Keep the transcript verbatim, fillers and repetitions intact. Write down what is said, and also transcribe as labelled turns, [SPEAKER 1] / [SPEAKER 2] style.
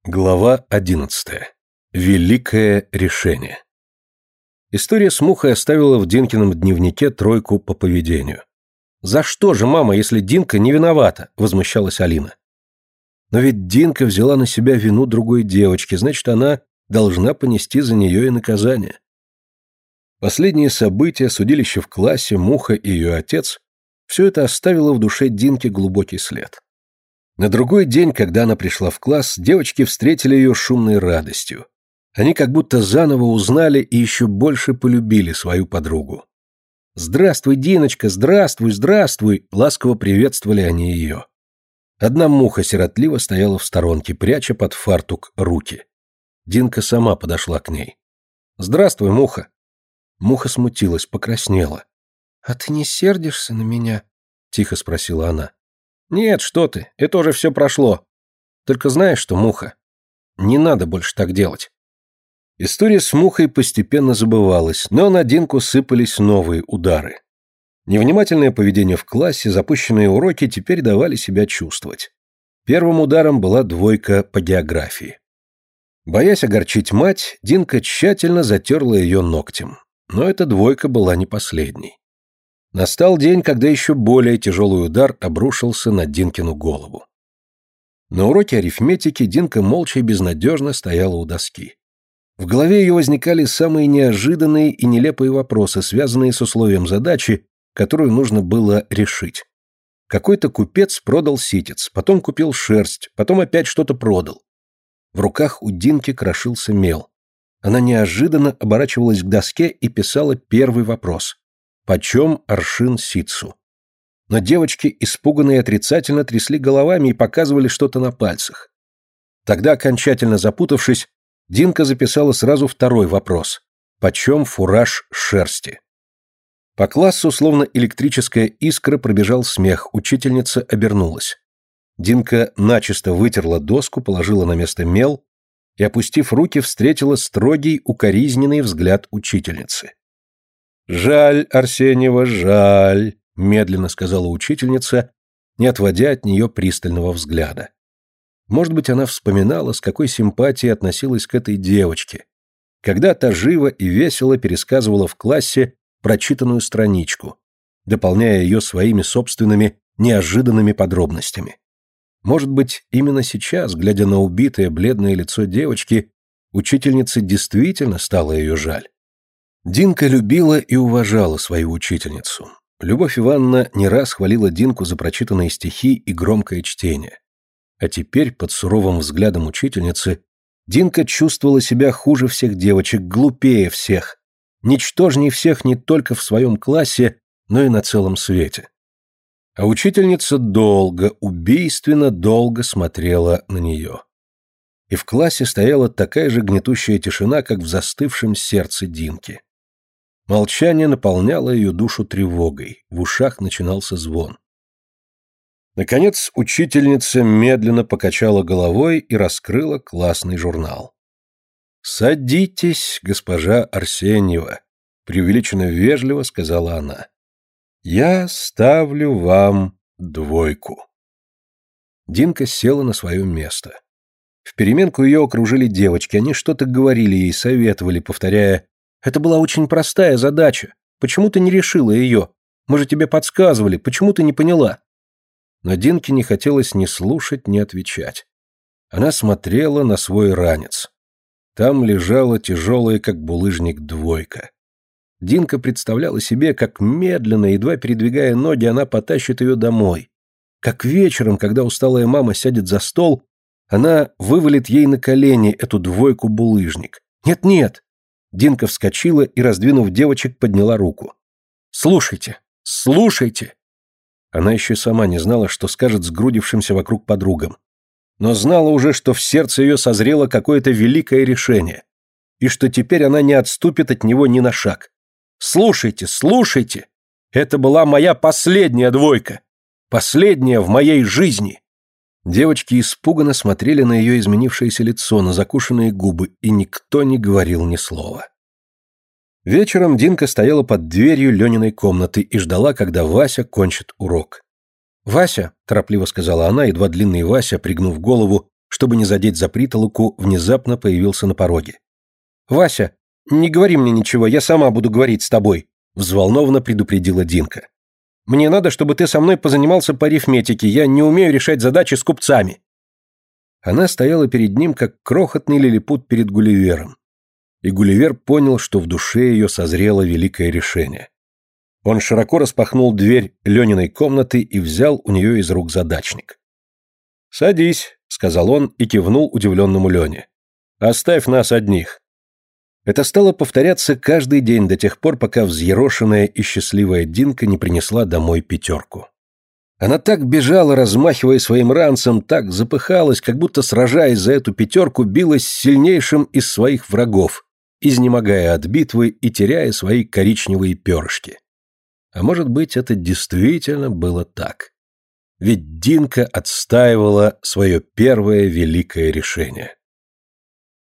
[SPEAKER 1] Глава одиннадцатая. Великое решение. История с Мухой оставила в Динкином дневнике тройку по поведению. «За что же, мама, если Динка не виновата?» – возмущалась Алина. Но ведь Динка взяла на себя вину другой девочки, значит, она должна понести за нее и наказание. Последние события, судилище в классе, Муха и ее отец – все это оставило в душе Динки глубокий след. На другой день, когда она пришла в класс, девочки встретили ее шумной радостью. Они как будто заново узнали и еще больше полюбили свою подругу. «Здравствуй, Диночка, здравствуй, здравствуй!» — ласково приветствовали они ее. Одна Муха сиротливо стояла в сторонке, пряча под фартук руки. Динка сама подошла к ней. «Здравствуй, Муха!» Муха смутилась, покраснела. «А ты не сердишься на меня?» — тихо спросила она. «Нет, что ты, это уже все прошло. Только знаешь что, Муха, не надо больше так делать». История с Мухой постепенно забывалась, но на Динку сыпались новые удары. Невнимательное поведение в классе, запущенные уроки теперь давали себя чувствовать. Первым ударом была двойка по географии. Боясь огорчить мать, Динка тщательно затерла ее ногтем. Но эта двойка была не последней. Настал день, когда еще более тяжелый удар обрушился на Динкину голову. На уроке арифметики Динка молча и безнадежно стояла у доски. В голове ее возникали самые неожиданные и нелепые вопросы, связанные с условием задачи, которую нужно было решить. Какой-то купец продал ситец, потом купил шерсть, потом опять что-то продал. В руках у Динки крошился мел. Она неожиданно оборачивалась к доске и писала первый вопрос. Почем аршин ситцу? Но девочки, испуганные и отрицательно, трясли головами и показывали что-то на пальцах. Тогда, окончательно запутавшись, Динка записала сразу второй вопрос. Почем фураж шерсти? По классу, словно электрическая искра, пробежал смех, учительница обернулась. Динка начисто вытерла доску, положила на место мел и, опустив руки, встретила строгий, укоризненный взгляд учительницы. «Жаль, Арсеньева, жаль», — медленно сказала учительница, не отводя от нее пристального взгляда. Может быть, она вспоминала, с какой симпатией относилась к этой девочке, когда та живо и весело пересказывала в классе прочитанную страничку, дополняя ее своими собственными неожиданными подробностями. Может быть, именно сейчас, глядя на убитое бледное лицо девочки, учительнице действительно стало ее жаль. Динка любила и уважала свою учительницу. Любовь Ивановна не раз хвалила Динку за прочитанные стихи и громкое чтение. А теперь, под суровым взглядом учительницы, Динка чувствовала себя хуже всех девочек, глупее всех, ничтожней всех не только в своем классе, но и на целом свете. А учительница долго, убийственно долго смотрела на нее. И в классе стояла такая же гнетущая тишина, как в застывшем сердце Динки. Молчание наполняло ее душу тревогой, в ушах начинался звон. Наконец учительница медленно покачала головой и раскрыла классный журнал. «Садитесь, госпожа Арсеньева», — преувеличенно вежливо сказала она. «Я ставлю вам двойку». Динка села на свое место. В переменку ее окружили девочки, они что-то говорили ей, советовали, повторяя: «Это была очень простая задача. Почему ты не решила ее? Мы же тебе подсказывали. Почему ты не поняла?» Но Динке не хотелось ни слушать, ни отвечать. Она смотрела на свой ранец. Там лежала тяжелая, как булыжник, двойка. Динка представляла себе, как медленно, едва передвигая ноги, она потащит ее домой. Как вечером, когда усталая мама сядет за стол, она вывалит ей на колени эту двойку-булыжник. «Нет-нет!» Динка вскочила и, раздвинув девочек, подняла руку. «Слушайте! Слушайте!» Она еще сама не знала, что скажет сгрудившимся вокруг подругам. Но знала уже, что в сердце ее созрело какое-то великое решение, и что теперь она не отступит от него ни на шаг. «Слушайте, слушайте! Это была моя последняя двойка! Последняя в моей жизни!» Девочки испуганно смотрели на ее изменившееся лицо, на закушенные губы, и никто не говорил ни слова. Вечером Динка стояла под дверью Лениной комнаты и ждала, когда Вася кончит урок. «Вася», — торопливо сказала она, едва длинный Вася, пригнув голову, чтобы не задеть за притолоку, внезапно появился на пороге. «Вася, не говори мне ничего, я сама буду говорить с тобой», взволнованно предупредила Динка. «Мне надо, чтобы ты со мной позанимался по арифметике, я не умею решать задачи с купцами». Она стояла перед ним, как крохотный лилипут перед Гулливером. И Гулливер понял, что в душе ее созрело великое решение. Он широко распахнул дверь Лениной комнаты и взял у нее из рук задачник. «Садись», — сказал он и кивнул удивленному Лене. «Оставь нас одних». Это стало повторяться каждый день до тех пор, пока взъерошенная и счастливая Динка не принесла домой пятерку. Она так бежала, размахивая своим ранцем, так запыхалась, как будто, сражаясь за эту пятерку, билась с сильнейшим из своих врагов, изнемогая от битвы и теряя свои коричневые перышки. А может быть, это действительно было так. Ведь Динка отстаивала свое первое великое решение.